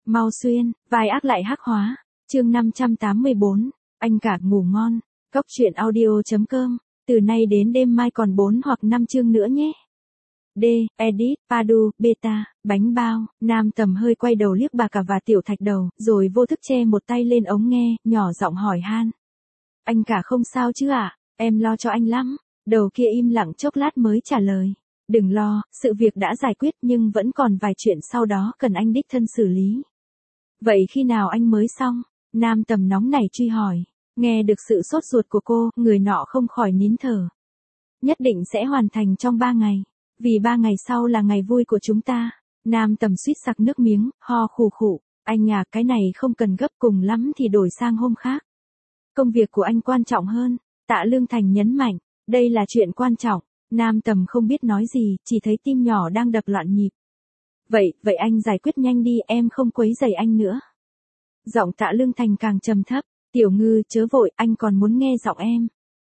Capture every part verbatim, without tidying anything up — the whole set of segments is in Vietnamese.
Mau xuyên, vai ác lại hắc hóa. Chương năm trăm tám mươi bốn, anh cả ngủ ngon. Cốc truyện audio.com, từ nay đến đêm mai còn bốn hoặc năm chương nữa nhé. D, Edit, Padu, Beta, bánh bao. Nam Tầm hơi quay đầu liếc bà cả và Tiểu Thạch Đầu, rồi vô thức che một tay lên ống nghe, nhỏ giọng hỏi han. Anh cả không sao chứ ạ? À? Em lo cho anh lắm. Đầu kia im lặng chốc lát mới trả lời. Đừng lo, sự việc đã giải quyết nhưng vẫn còn vài chuyện sau đó cần anh đích thân xử lý. Vậy khi nào anh mới xong? Nam Tầm nóng nảy truy hỏi. Nghe được sự sốt ruột của cô, người nọ không khỏi nín thở. Nhất định sẽ hoàn thành trong ba ngày. Vì ba ngày sau là ngày vui của chúng ta. Nam Tầm suýt sặc nước miếng, ho khù khụ. Anh à, cái này không cần gấp, cùng lắm thì đổi sang hôm khác. Công việc của anh quan trọng hơn. Tạ Lương Thành nhấn mạnh. Đây là chuyện quan trọng. Nam Tầm không biết nói gì, chỉ thấy tim nhỏ đang đập loạn nhịp. Vậy, vậy anh giải quyết nhanh đi, em không quấy rầy anh nữa. Giọng Tạ Lương Thành càng trầm thấp. Tiểu Ngư, chớ vội, anh còn muốn nghe giọng em.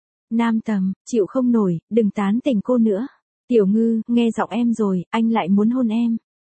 Nam Tầm, chịu không nổi, đừng tán tỉnh cô nữa. Tiểu Ngư, nghe giọng em rồi, anh lại muốn hôn em.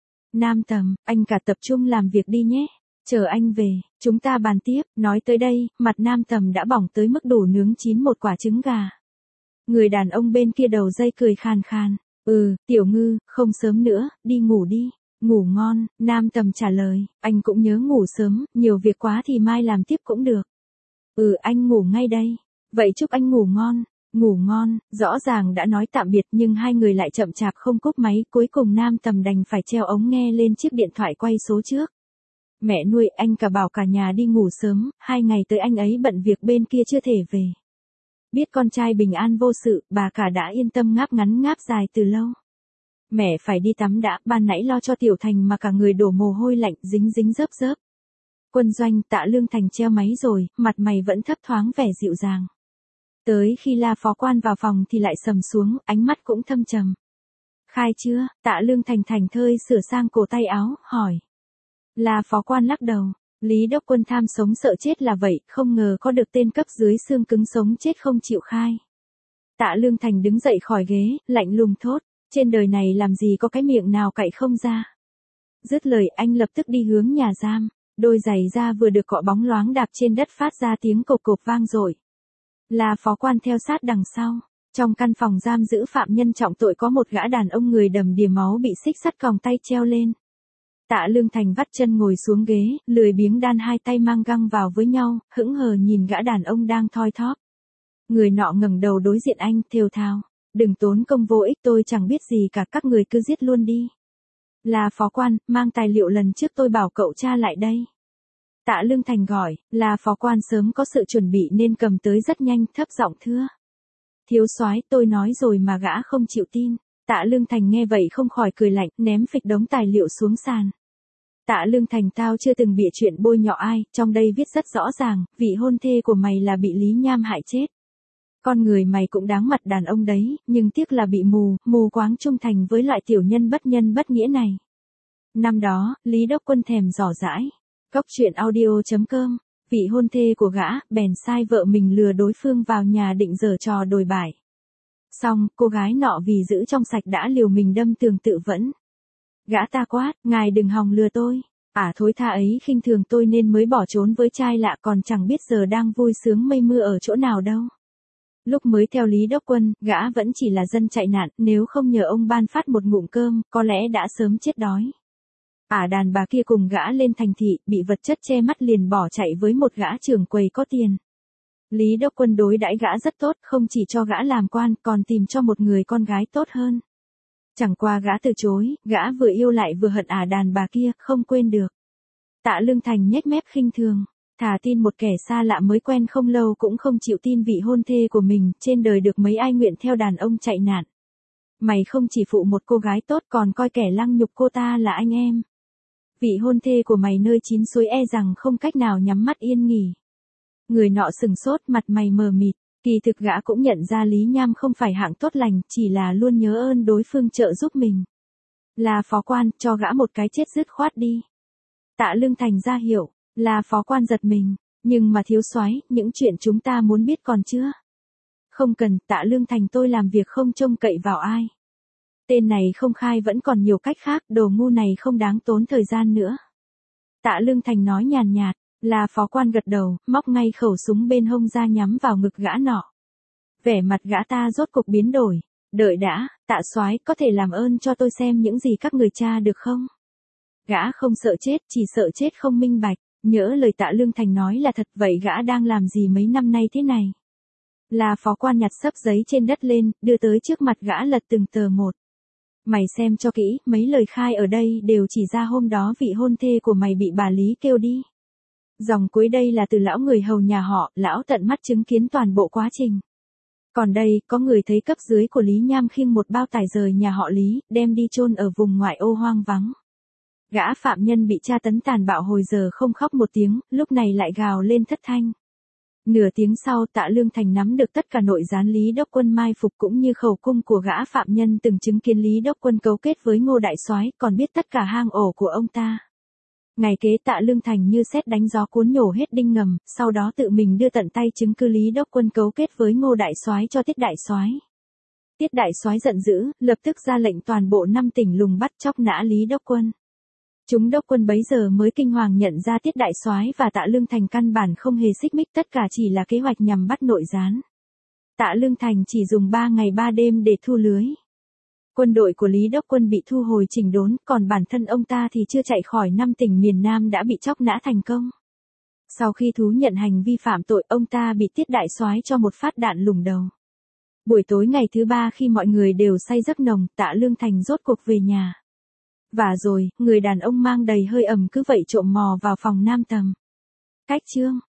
Nam Tầm, anh cả tập trung làm việc đi nhé. Chờ anh về, chúng ta bàn tiếp. Nói tới đây, mặt Nam Tầm đã bỏng tới mức đủ nướng chín một quả trứng gà. Người đàn ông bên kia đầu dây cười khàn khàn. Ừ, Tiểu Ngư, không sớm nữa, đi ngủ đi. Ngủ ngon, Nam Tầm trả lời. Anh cũng nhớ ngủ sớm, nhiều việc quá thì mai làm tiếp cũng được. Ừ, anh ngủ ngay đây. Vậy chúc anh ngủ ngon. Ngủ ngon, rõ ràng đã nói tạm biệt nhưng hai người lại chậm chạp không cúp máy. Cuối cùng Nam Tầm đành phải treo ống nghe lên chiếc điện thoại quay số trước. Mẹ nuôi, anh cả bảo cả nhà đi ngủ sớm, hai ngày tới anh ấy bận việc bên kia chưa thể về. Biết con trai bình an vô sự, bà cả đã yên tâm ngáp ngắn ngáp dài từ lâu. Mẹ phải đi tắm đã, ban nãy lo cho Tiểu Thành mà cả người đổ mồ hôi lạnh, dính dính rớp rớp. Quân doanh, Tạ Lương Thành treo máy rồi, mặt mày vẫn thấp thoáng vẻ dịu dàng. Tới khi La Phó Quan vào phòng thì lại sầm xuống, ánh mắt cũng thâm trầm. Khai chưa? Tạ Lương Thành thành thơi sửa sang cổ tay áo, hỏi. La Phó Quan lắc đầu. Lý Đốc Quân tham sống sợ chết là vậy, không ngờ có được tên cấp dưới xương cứng sống chết không chịu khai. Tạ Lương Thành đứng dậy khỏi ghế, lạnh lùng thốt. Trên đời này làm gì có cái miệng nào cậy không ra. Dứt lời anh lập tức đi hướng nhà giam. Đôi giày da vừa được cọ bóng loáng đạp trên đất phát ra tiếng cộp cộp vang dội. La Phó Quan theo sát đằng sau. Trong căn phòng giam giữ phạm nhân trọng tội có một gã đàn ông người đầm đìa máu bị xích sắt còng tay treo lên. Tạ Lương Thành vắt chân ngồi xuống ghế, lười biếng đan hai tay mang găng vào với nhau, hững hờ nhìn gã đàn ông đang thoi thóp. Người nọ ngẩng đầu đối diện anh, thều thào. Đừng tốn công vô ích, tôi chẳng biết gì cả, các người cứ giết luôn đi. La Phó Quan, mang tài liệu lần trước tôi bảo cậu tra lại đây. Tạ Lương Thành gọi, La Phó Quan sớm có sự chuẩn bị nên cầm tới rất nhanh, thấp giọng thưa. Thiếu soái, tôi nói rồi mà gã không chịu tin. Tạ Lương Thành nghe vậy không khỏi cười lạnh, ném phịch đống tài liệu xuống sàn. Tạ Lương Thành, tao chưa từng bịa chuyện bôi nhọ ai, trong đây viết rất rõ ràng, vị hôn thê của mày là bị Lý Nham hại chết. Con người mày cũng đáng mặt đàn ông đấy, nhưng tiếc là bị mù, mù quáng trung thành với loại tiểu nhân bất nhân bất nghĩa này. Năm đó, Lý Đốc Quân thèm dò dãi. Cốc truyện audio.com, vị hôn thê của gã, bèn sai vợ mình lừa đối phương vào nhà định giở trò đồi bại. Xong, cô gái nọ vì giữ trong sạch đã liều mình đâm tường tự vẫn. Gã ta quát, ngài đừng hòng lừa tôi. Ả thối tha ấy khinh thường tôi nên mới bỏ trốn với trai lạ, còn chẳng biết giờ đang vui sướng mây mưa ở chỗ nào đâu. Lúc mới theo Lý Đốc Quân, gã vẫn chỉ là dân chạy nạn, nếu không nhờ ông ban phát một ngụm cơm, có lẽ đã sớm chết đói. Ả đàn bà kia cùng gã lên thành thị, bị vật chất che mắt liền bỏ chạy với một gã trưởng quầy có tiền. Lý Đốc Quân đối đãi gã rất tốt, không chỉ cho gã làm quan, còn tìm cho một người con gái tốt hơn. Chẳng qua gã từ chối, gã vừa yêu lại vừa hận ả đàn bà kia, không quên được. Tạ Lương Thành nhếch mép khinh thường. Thà tin một kẻ xa lạ mới quen không lâu cũng không chịu tin vị hôn thê của mình, trên đời được mấy ai nguyện theo đàn ông chạy nạn. Mày không chỉ phụ một cô gái tốt còn coi kẻ lăng nhục cô ta là anh em. Vị hôn thê của mày nơi chín suối e rằng không cách nào nhắm mắt yên nghỉ. Người nọ sừng sốt, mặt mày mờ mịt, kỳ thực gã cũng nhận ra Lý Nham không phải hạng tốt lành, chỉ là luôn nhớ ơn đối phương trợ giúp mình. La Phó Quan, cho gã một cái chết dứt khoát đi. Tạ Lương Thành ra hiệu. La Phó Quan giật mình, nhưng mà thiếu soái, những chuyện chúng ta muốn biết còn chưa? Không cần, Tạ Lương Thành, tôi làm việc không trông cậy vào ai. Tên này không khai vẫn còn nhiều cách khác, đồ ngu này không đáng tốn thời gian nữa. Tạ Lương Thành nói nhàn nhạt, là phó quan gật đầu, móc ngay khẩu súng bên hông ra nhắm vào ngực gã nọ. Vẻ mặt gã ta rốt cục biến đổi, đợi đã, Tạ soái có thể làm ơn cho tôi xem những gì các người tra được không? Gã không sợ chết, chỉ sợ chết không minh bạch, nhỡ lời Tạ Lương Thành nói là thật vậy gã đang làm gì mấy năm nay thế này? Là phó quan nhặt xấp giấy trên đất lên, đưa tới trước mặt gã lật từng tờ một. Mày xem cho kỹ, mấy lời khai ở đây đều chỉ ra hôm đó vị hôn thê của mày bị bà Lý kêu đi. Dòng cuối đây là từ lão người hầu nhà họ, lão tận mắt chứng kiến toàn bộ quá trình. Còn đây, có người thấy cấp dưới của Lý Nham khiêng một bao tải rời nhà họ Lý, đem đi chôn ở vùng ngoại ô hoang vắng. Gã phạm nhân bị tra tấn tàn bạo hồi giờ không khóc một tiếng, lúc này lại gào lên thất thanh. Nửa tiếng sau Tạ Lương Thành nắm được tất cả nội gián Lý Đốc Quân mai phục cũng như khẩu cung của gã phạm nhân từng chứng kiến Lý Đốc Quân cấu kết với Ngô Đại Soái, còn biết tất cả hang ổ của ông ta. Ngày kế Tạ Lương Thành như sét đánh gió cuốn nhổ hết đinh ngầm, sau đó tự mình đưa tận tay chứng cứ Lý Đốc Quân cấu kết với Ngô Đại Soái cho Tiết Đại Soái. Tiết Đại Soái giận dữ, lập tức ra lệnh toàn bộ năm tỉnh lùng bắt chóc nã Lý Đốc Quân. Chúng Đốc Quân bấy giờ mới kinh hoàng nhận ra Tiết Đại Soái và Tạ Lương Thành căn bản không hề xích mích, tất cả chỉ là kế hoạch nhằm bắt nội gián. Tạ Lương Thành chỉ dùng ba ngày ba đêm để thu lưới. Quân đội của Lý Đốc Quân bị thu hồi chỉnh đốn, còn bản thân ông ta thì chưa chạy khỏi năm tỉnh miền Nam đã bị chóc nã thành công. Sau khi thú nhận hành vi phạm tội, ông ta bị Tiết Đại Soái cho một phát đạn lủng đầu. Buổi tối ngày thứ ba khi mọi người đều say giấc nồng, Tạ Lương Thành rốt cuộc về nhà. Và rồi, người đàn ông mang đầy hơi ẩm cứ vậy trộm mò vào phòng Nam Tầm. Cách chương